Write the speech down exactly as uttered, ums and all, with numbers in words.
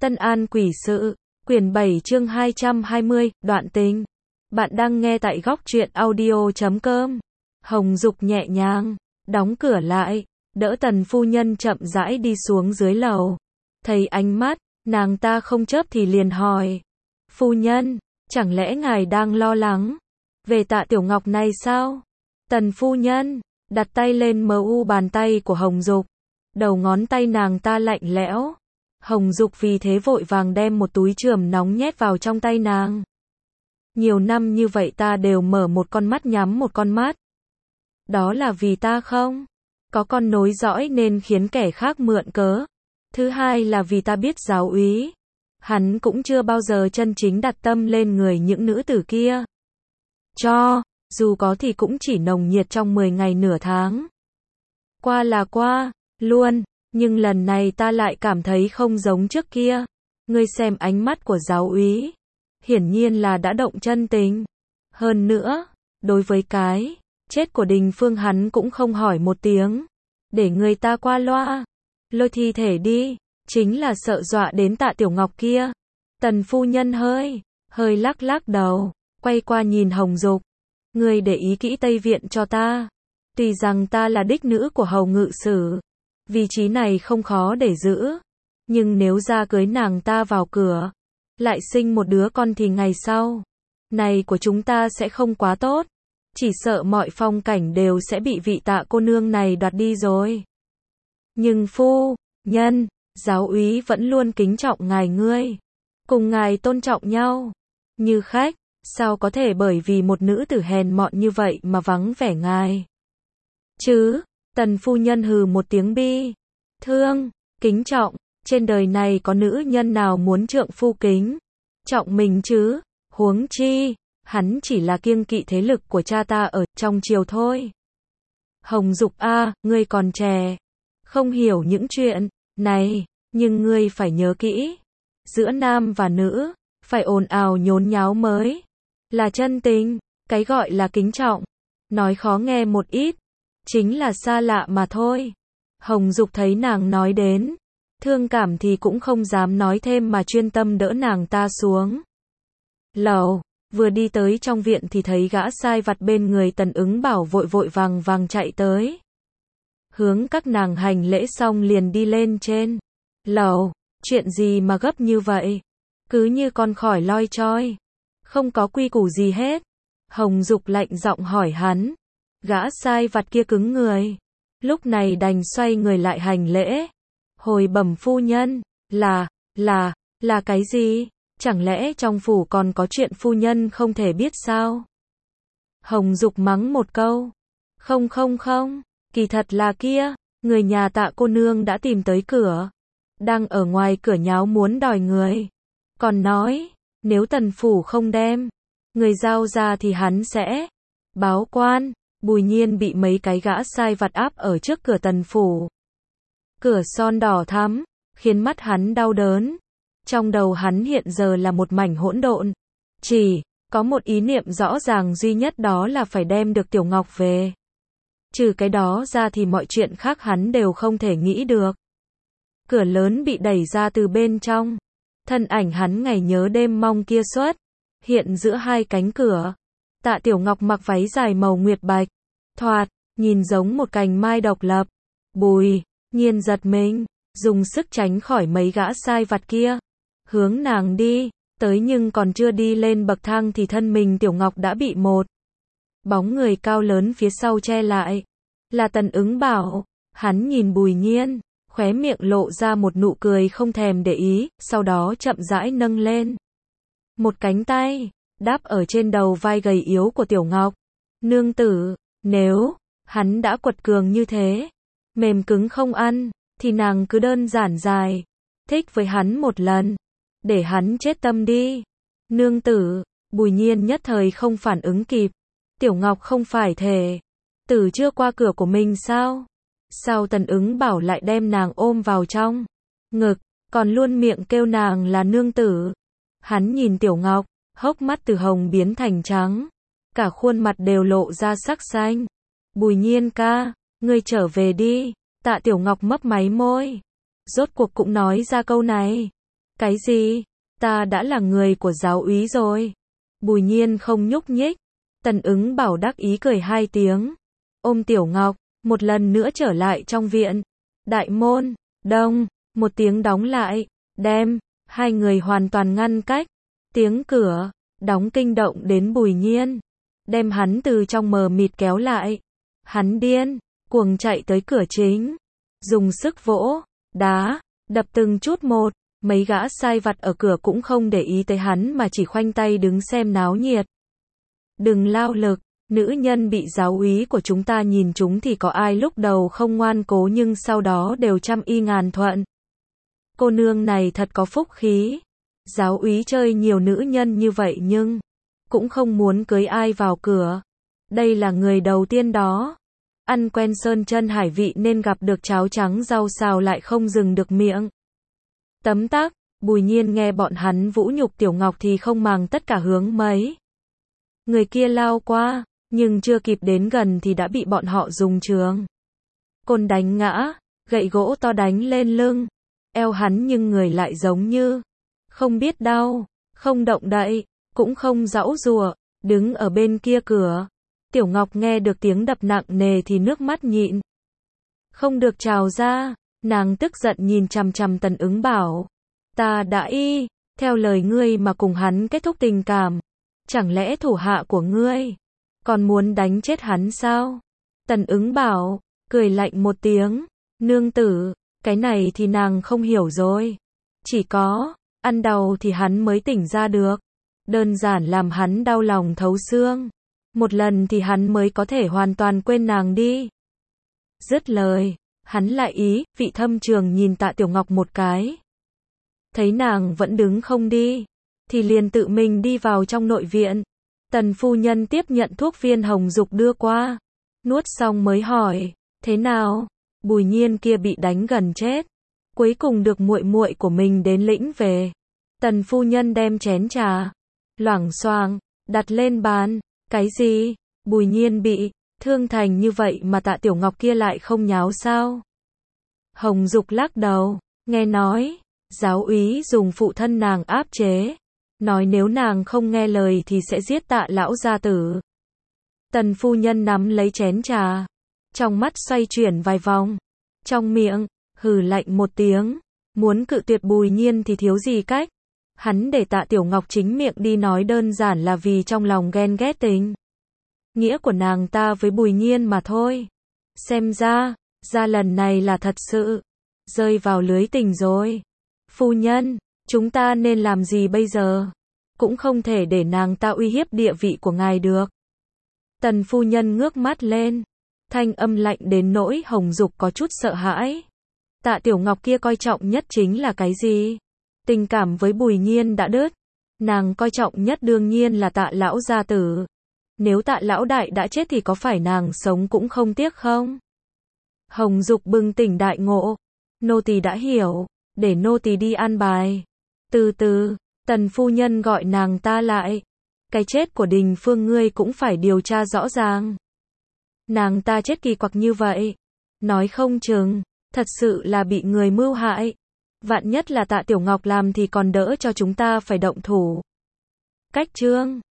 Tân An Quỷ Sự, quyển bảy chương hai trăm hai mươi, đoạn tình. Bạn đang nghe tại góc truyện audio chấm com. Hồng Dục nhẹ nhàng, đóng cửa lại, đỡ Tần phu nhân chậm rãi đi xuống dưới lầu. Thấy ánh mắt, nàng ta không chớp thì liền hỏi. Phu nhân, chẳng lẽ ngài đang lo lắng về Tạ Tiểu Ngọc này sao? Tần phu nhân, đặt tay lên mờ u bàn tay của Hồng Dục. Đầu ngón tay nàng ta lạnh lẽo. Hồng Dục vì thế vội vàng đem một túi chườm nóng nhét vào trong tay nàng. Nhiều năm như vậy ta đều mở một con mắt nhắm một con mắt. Đó là vì ta không có con nối dõi nên khiến kẻ khác mượn cớ. Thứ hai là vì ta biết giáo úy, hắn cũng chưa bao giờ chân chính đặt tâm lên người những nữ tử kia. Cho dù có thì cũng chỉ nồng nhiệt trong mười ngày nửa tháng. Qua là qua, luôn. Nhưng lần này ta lại cảm thấy không giống trước kia. Ngươi xem ánh mắt của giáo úy, hiển nhiên là đã động chân tình. Hơn nữa, đối với cái chết của Đình Phương hắn cũng không hỏi một tiếng, để người ta qua loa lôi thi thể đi, chính là sợ dọa đến Tạ Tiểu Ngọc kia. Tần phu nhân hơi hơi lắc lắc đầu, quay qua nhìn Hồng Dục. Ngươi để ý kỹ Tây Viện cho ta. Tuy rằng ta là đích nữ của Hầu ngự sử, vị trí này không khó để giữ, nhưng nếu ra cưới nàng ta vào cửa, lại sinh một đứa con thì ngày sau này của chúng ta sẽ không quá tốt. Chỉ sợ mọi phong cảnh đều sẽ bị vị Tạ cô nương này đoạt đi rồi. Nhưng phu nhân, giáo úy vẫn luôn kính trọng ngài ngươi, cùng ngài tôn trọng nhau như khách, sao có thể bởi vì một nữ tử hèn mọn như vậy mà vắng vẻ ngài chứ? Tần phu nhân hừ một tiếng bi thương, kính trọng, trên đời này có nữ nhân nào muốn trượng phu kính trọng mình chứ? Huống chi, hắn chỉ là kiêng kỵ thế lực của cha ta ở trong triều thôi. Hồng Dục a, ngươi còn trẻ, không hiểu những chuyện này, nhưng ngươi phải nhớ kỹ, giữa nam và nữ, phải ồn ào nhốn nháo mới là chân tình. Cái gọi là kính trọng, nói khó nghe một ít, chính là xa lạ mà thôi. Hồng Dục thấy nàng nói đến thương cảm thì cũng không dám nói thêm mà chuyên tâm đỡ nàng ta xuống lầu. Vừa đi tới trong viện thì thấy gã sai vặt bên người Tần Ứng Bảo vội vội vàng vàng chạy tới, hướng các nàng hành lễ xong liền đi lên trên lầu. Chuyện gì mà gấp như vậy? Cứ như con khỏi loi choi, không có quy củ gì hết. Hồng Dục lạnh giọng hỏi hắn. Gã sai vặt kia cứng người, lúc này đành xoay người lại hành lễ. Hồi bẩm phu nhân, là, là, là cái gì? Chẳng lẽ trong phủ còn có chuyện phu nhân không thể biết sao? Hồng Dục mắng một câu. Không không không, kỳ thật là kia, người nhà Tạ cô nương đã tìm tới cửa, đang ở ngoài cửa nháo muốn đòi người. Còn nói, nếu Tần phủ không đem người giao ra thì hắn sẽ báo quan. Bùi Nhiên bị mấy cái gã sai vặt áp ở trước cửa Tần phủ. Cửa son đỏ thắm, khiến mắt hắn đau đớn. Trong đầu hắn hiện giờ là một mảnh hỗn độn. Chỉ có một ý niệm rõ ràng duy nhất, đó là phải đem được Tiểu Ngọc về. Trừ cái đó ra thì mọi chuyện khác hắn đều không thể nghĩ được. Cửa lớn bị đẩy ra từ bên trong. Thân ảnh hắn ngày nhớ đêm mong kia xuất hiện giữa hai cánh cửa. Tạ Tiểu Ngọc mặc váy dài màu nguyệt bạch, thoạt nhìn giống một cành mai độc lập. Bùi Nhiên giật mình, dùng sức tránh khỏi mấy gã sai vặt kia, hướng nàng đi tới, nhưng còn chưa đi lên bậc thang thì thân mình Tiểu Ngọc đã bị một bóng người cao lớn phía sau che lại. Là Tần Ứng Bảo. Hắn nhìn Bùi Nhiên, khóe miệng lộ ra một nụ cười không thèm để ý, sau đó chậm rãi nâng lên một cánh tay, đáp ở trên đầu vai gầy yếu của Tiểu Ngọc. Nương tử, nếu hắn đã quật cường như thế, mềm cứng không ăn, thì nàng cứ đơn giản giải thích với hắn một lần, để hắn chết tâm đi. Nương tử, Bùi Nhiên nhất thời không phản ứng kịp. Tiểu Ngọc không phải thể tử chưa qua cửa của mình sao? Sao Tần Ứng Bảo lại đem nàng ôm vào trong ngực, còn luôn miệng kêu nàng là nương tử? Hắn nhìn Tiểu Ngọc, hốc mắt từ hồng biến thành trắng, cả khuôn mặt đều lộ ra sắc xanh. Bùi Nhiên ca, ngươi trở về đi. Tạ Tiểu Ngọc mấp máy môi, rốt cuộc cũng nói ra câu này. Cái gì? Ta đã là người của giáo úy rồi. Bùi Nhiên không nhúc nhích. Tần Ứng Bảo đắc ý cười hai tiếng. Ôm Tiểu Ngọc, một lần nữa trở lại trong viện. Đại môn, đông, một tiếng đóng lại, đem, hai người hoàn toàn ngăn cách. Tiếng cửa, đóng kinh động đến Bùi Nhiên. Đem hắn từ trong mờ mịt kéo lại. Hắn điên, cuồng chạy tới cửa chính. Dùng sức vỗ, đá, đập từng chút một. Mấy gã sai vặt ở cửa cũng không để ý tới hắn mà chỉ khoanh tay đứng xem náo nhiệt. Đừng lao lực, nữ nhân bị giáo úy của chúng ta nhìn chúng thì có ai lúc đầu không ngoan cố nhưng sau đó đều trăm y ngàn thuận. Cô nương này thật có phúc khí. Giáo úy chơi nhiều nữ nhân như vậy nhưng cũng không muốn cưới ai vào cửa. Đây là người đầu tiên đó. Ăn quen sơn chân hải vị nên gặp được cháo trắng rau xào lại không dừng được miệng. Tấm tắc, Bùi Nhiên nghe bọn hắn vũ nhục Tiểu Ngọc thì không màng tất cả hướng mấy. Người kia lao qua, nhưng chưa kịp đến gần thì đã bị bọn họ dùng trường côn đánh ngã, gậy gỗ to đánh lên lưng, eo hắn nhưng người lại giống như không biết đau, không động đậy, cũng không giãu giụa, đứng ở bên kia cửa. Tiểu Ngọc nghe được tiếng đập nặng nề thì nước mắt nhịn không được trào ra, nàng tức giận nhìn chằm chằm Tần Ứng Bảo. Ta đã y, theo lời ngươi mà cùng hắn kết thúc tình cảm. Chẳng lẽ thủ hạ của ngươi còn muốn đánh chết hắn sao? Tần Ứng Bảo cười lạnh một tiếng, nương tử, cái này thì nàng không hiểu rồi. Chỉ có ăn đau thì hắn mới tỉnh ra được. Đơn giản làm hắn đau lòng thấu xương. Một lần thì hắn mới có thể hoàn toàn quên nàng đi. Dứt lời, hắn lại ý, vị thâm trường nhìn Tạ Tiểu Ngọc một cái. Thấy nàng vẫn đứng không đi, thì liền tự mình đi vào trong nội viện. Tần phu nhân tiếp nhận thuốc viên Hồng Dục đưa qua. Nuốt xong mới hỏi, thế nào? Bùi Nhiên kia bị đánh gần chết. Cuối cùng được muội muội của mình đến lĩnh về. Tần phu nhân đem chén trà, loảng xoảng, đặt lên bàn. Cái gì? Bùi Nhiên bị thương thành như vậy mà Tạ Tiểu Ngọc kia lại không nháo sao? Hồng Dục lắc đầu, nghe nói, giáo úy dùng phụ thân nàng áp chế. Nói nếu nàng không nghe lời thì sẽ giết Tạ lão gia tử. Tần phu nhân nắm lấy chén trà, trong mắt xoay chuyển vài vòng, trong miệng hừ lạnh một tiếng, muốn cự tuyệt Bùi Nhiên thì thiếu gì cách. Hắn để Tạ Tiểu Ngọc chính miệng đi nói đơn giản là vì trong lòng ghen ghét tình nghĩa của nàng ta với Bùi Nhiên mà thôi. Xem ra, ra lần này là thật sự rơi vào lưới tình rồi. Phu nhân, chúng ta nên làm gì bây giờ? Cũng không thể để nàng ta uy hiếp địa vị của ngài được. Tần phu nhân ngước mắt lên, thanh âm lạnh đến nỗi Hồng Dục có chút sợ hãi. Tạ Tiểu Ngọc kia coi trọng nhất chính là cái gì? Tình cảm với Bùi Nhiên đã đứt. Nàng coi trọng nhất đương nhiên là Tạ lão gia tử. Nếu Tạ lão đại đã chết thì có phải nàng sống cũng không tiếc không? Hồng Dục bừng tỉnh đại ngộ. Nô tỳ đã hiểu, để nô tỳ đi an bài. Từ từ, Tần phu nhân gọi nàng ta lại. Cái chết của Đình Phương ngươi cũng phải điều tra rõ ràng. Nàng ta chết kỳ quặc như vậy, nói không chừng thật sự là bị người mưu hại. Vạn nhất là Tạ Tiểu Ngọc làm thì còn đỡ cho chúng ta phải động thủ. Cách chương